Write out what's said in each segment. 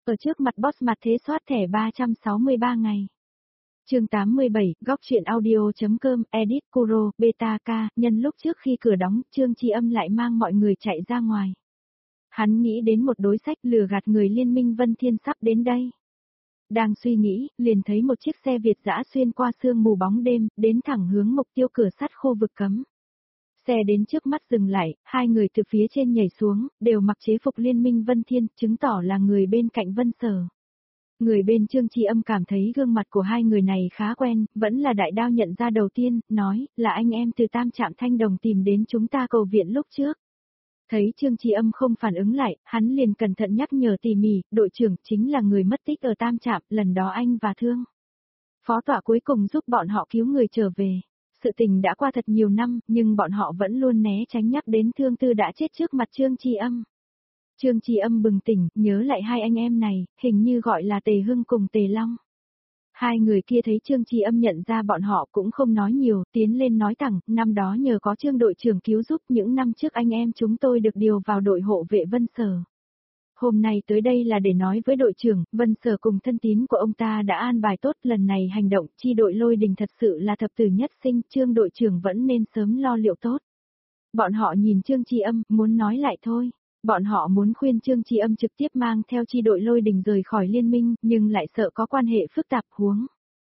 Ở trước mặt boss mặt thế soát thẻ 363 ngày. Chương 87, góc truyện audio.com, edit Kuro, beta K, nhân lúc trước khi cửa đóng, Trương Chi Âm lại mang mọi người chạy ra ngoài. Hắn nghĩ đến một đối sách lừa gạt người Liên minh Vân Thiên sắp đến đây. Đang suy nghĩ, liền thấy một chiếc xe Việt dã xuyên qua sương mù bóng đêm, đến thẳng hướng mục tiêu cửa sắt khu vực cấm. Xe đến trước mắt dừng lại, hai người từ phía trên nhảy xuống, đều mặc chế phục Liên minh Vân Thiên, chứng tỏ là người bên cạnh Vân Sở. Người bên Trương Chi Âm cảm thấy gương mặt của hai người này khá quen, vẫn là Đại Đao nhận ra đầu tiên, nói, là anh em từ Tam Trạm Thanh Đồng tìm đến chúng ta cầu viện lúc trước. Thấy Trương Chi Âm không phản ứng lại, hắn liền cẩn thận nhắc nhở tỉ mỉ, đội trưởng chính là người mất tích ở Tam Trạm, lần đó anh và Thương Phó Tọa cuối cùng giúp bọn họ cứu người trở về. Sự tình đã qua thật nhiều năm, nhưng bọn họ vẫn luôn né tránh nhắc đến Thương Tư đã chết trước mặt Trương Chi Âm. Trương Chi Âm bừng tỉnh, nhớ lại hai anh em này, hình như gọi là Tề Hưng cùng Tề Long. Hai người kia thấy Trương Chi Âm nhận ra bọn họ cũng không nói nhiều, tiến lên nói thẳng, năm đó nhờ có Trương đội trưởng cứu giúp, những năm trước anh em chúng tôi được điều vào đội hộ vệ Vân Sở. Hôm nay tới đây là để nói với đội trưởng, Vân Sở cùng thân tín của ông ta đã an bài tốt, lần này hành động chi đội Lôi Đình thật sự là thập tử nhất sinh, Trương đội trưởng vẫn nên sớm lo liệu tốt. Bọn họ nhìn Trương Chi Âm, muốn nói lại thôi. Bọn họ muốn khuyên Trương Chi Âm trực tiếp mang theo chi đội Lôi Đình rời khỏi liên minh, nhưng lại sợ có quan hệ phức tạp huống.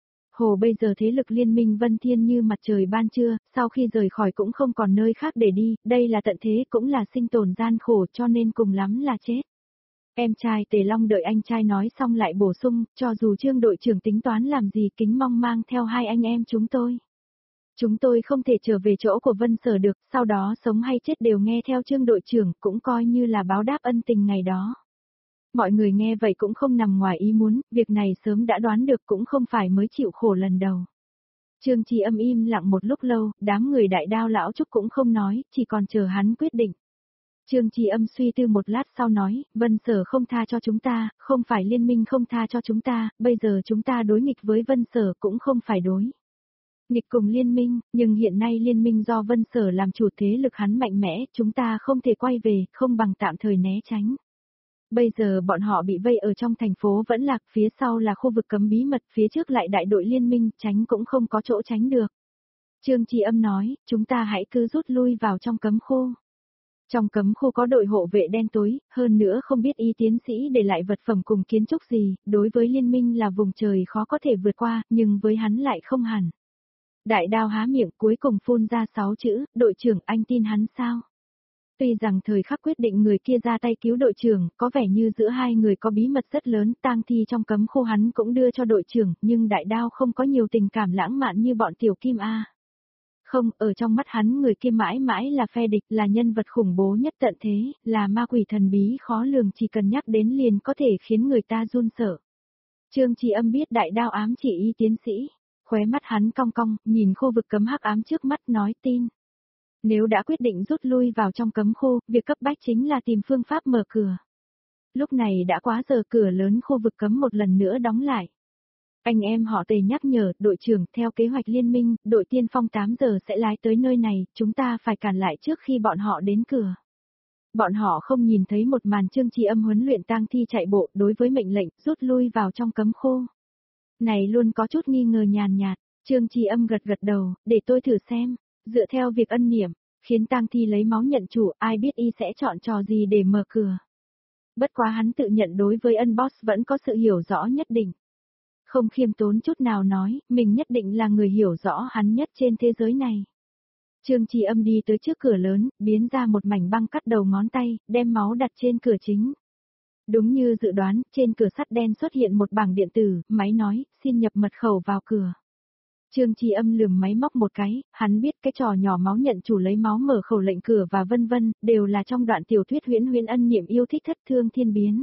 Hồ bây giờ thế lực liên minh Vân Thiên như mặt trời ban trưa, sau khi rời khỏi cũng không còn nơi khác để đi, đây là tận thế cũng là sinh tồn gian khổ cho nên cùng lắm là chết. Em trai Tề Long đợi anh trai nói xong lại bổ sung, cho dù Trương đội trưởng tính toán làm gì kính mong mang theo hai anh em chúng tôi. Chúng tôi không thể trở về chỗ của Vân Sở được, sau đó sống hay chết đều nghe theo Trương đội trưởng, cũng coi như là báo đáp ân tình ngày đó. Mọi người nghe vậy cũng không nằm ngoài ý muốn, việc này sớm đã đoán được cũng không phải mới chịu khổ lần đầu. Trương Chi Âm im lặng một lúc lâu, đám người Đại Đao lão Trúc cũng không nói, chỉ còn chờ hắn quyết định. Trương Chi Âm suy tư một lát sau nói, Vân Sở không tha cho chúng ta, không phải liên minh không tha cho chúng ta, bây giờ chúng ta đối nghịch với Vân Sở cũng không phải đối nghịch cùng liên minh, nhưng hiện nay liên minh do Vân Sở làm chủ thế lực hắn mạnh mẽ, chúng ta không thể quay về, không bằng tạm thời né tránh. Bây giờ bọn họ bị vây ở trong thành phố Vẫn Lạc, phía sau là khu vực cấm bí mật, phía trước lại đại đội liên minh, tránh cũng không có chỗ tránh được. Trương Chi Âm nói, chúng ta hãy cứ rút lui vào trong cấm khu. Trong cấm khu có đội hộ vệ đen tối, hơn nữa không biết Y tiến sĩ để lại vật phẩm cùng kiến trúc gì, đối với liên minh là vùng trời khó có thể vượt qua, nhưng với hắn lại không hẳn. Đại Đao há miệng cuối cùng phun ra 6 chữ, đội trưởng anh tin hắn sao? Tuy rằng thời khắc quyết định người kia ra tay cứu đội trưởng, có vẻ như giữa hai người có bí mật rất lớn, tang thi trong cấm khu hắn cũng đưa cho đội trưởng, nhưng Đại Đao không có nhiều tình cảm lãng mạn như bọn tiểu kim A. Không, ở trong mắt hắn người kia mãi mãi là phe địch, là nhân vật khủng bố nhất tận thế, là ma quỷ thần bí khó lường, chỉ cần nhắc đến liền có thể khiến người ta run sợ. Trương Chi Âm biết Đại Đao ám chỉ Y tiến sĩ. Khóe mắt hắn cong cong, nhìn khu vực cấm hắc ám trước mắt nói tin. Nếu đã quyết định rút lui vào trong cấm khu, việc cấp bách chính là tìm phương pháp mở cửa. Lúc này đã quá giờ, cửa lớn khu vực cấm một lần nữa đóng lại. Anh em họ Tề nhắc nhở, đội trưởng, theo kế hoạch liên minh, đội tiên phong 8 giờ sẽ lái tới nơi này, chúng ta phải cản lại trước khi bọn họ đến cửa. Bọn họ không nhìn thấy một màn Trương Chi Âm huấn luyện tang thi chạy bộ, đối với mệnh lệnh, rút lui vào trong cấm khu. Này luôn có chút nghi ngờ nhàn nhạt, Trương Chi Âm gật gật đầu, để tôi thử xem, dựa theo việc ân niệm, khiến tang thi lấy máu nhận chủ, ai biết Y sẽ chọn trò gì để mở cửa. Bất quá hắn tự nhận đối với ân boss vẫn có sự hiểu rõ nhất định. Không khiêm tốn chút nào nói, mình nhất định là người hiểu rõ hắn nhất trên thế giới này. Trương Chi Âm đi tới trước cửa lớn, biến ra một mảnh băng cắt đầu ngón tay, đem máu đặt trên cửa chính. Đúng như dự đoán, trên cửa sắt đen xuất hiện một bảng điện tử, máy nói, xin nhập mật khẩu vào cửa. Trương Chi Âm lườm máy móc một cái, hắn biết cái trò nhỏ máu nhận chủ lấy máu mở khẩu lệnh cửa và vân vân, đều là trong đoạn tiểu thuyết huyễn huyễn ân niệm yêu thích thất thương thiên biến.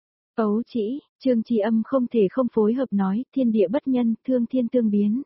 Ấu chỉ, Trương Chi Âm không thể không phối hợp nói, thiên địa bất nhân, thương thiên tương biến.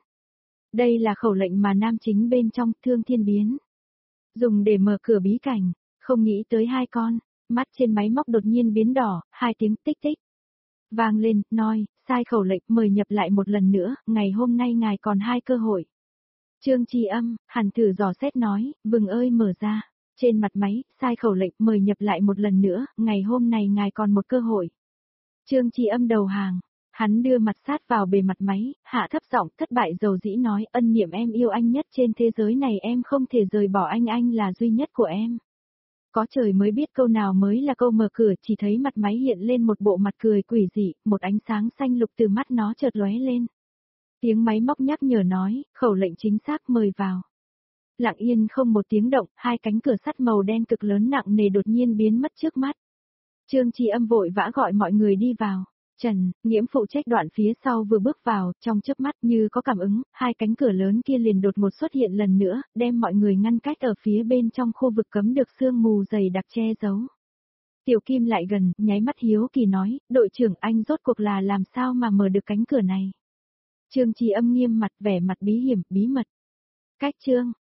Đây là khẩu lệnh mà nam chính bên trong, thương thiên biến. Dùng để mở cửa bí cảnh, không nghĩ tới hai con. Mắt trên máy móc đột nhiên biến đỏ, hai tiếng tích tích. Vang lên, nói, sai khẩu lệnh, mời nhập lại một lần nữa, ngày hôm nay ngài còn 2 cơ hội. Trương Chi Âm, hẳn thử dò xét nói, vừng ơi mở ra. Trên mặt máy, sai khẩu lệnh, mời nhập lại một lần nữa, ngày hôm nay ngài còn 1 cơ hội. Trương Chi Âm đầu hàng. Hắn đưa mặt sát vào bề mặt máy, hạ thấp giọng thất bại dầu dĩ nói, Ân Niệm em yêu anh nhất trên thế giới này, em không thể rời bỏ anh là duy nhất của em. Có trời mới biết câu nào mới là câu mở cửa, chỉ thấy mặt máy hiện lên một bộ mặt cười quỷ dị, một ánh sáng xanh lục từ mắt nó chợt lóe lên. Tiếng máy móc nhắc nhở nói, khẩu lệnh chính xác mời vào. Lặng yên không một tiếng động, hai cánh cửa sắt màu đen cực lớn nặng nề đột nhiên biến mất trước mắt. Trương Chi Âm vội vã gọi mọi người đi vào. Trần, Nghiễm phụ trách đoạn phía sau vừa bước vào, trong chớp mắt như có cảm ứng, hai cánh cửa lớn kia liền đột ngột xuất hiện lần nữa, đem mọi người ngăn cách ở phía bên trong khu vực cấm được sương mù dày đặc che giấu. Tiểu Kim lại gần, nháy mắt hiếu kỳ nói, đội trưởng anh rốt cuộc là làm sao mà mở được cánh cửa này. Trương Chi Âm nghiêm mặt vẻ mặt bí hiểm, bí mật. Cách Trương,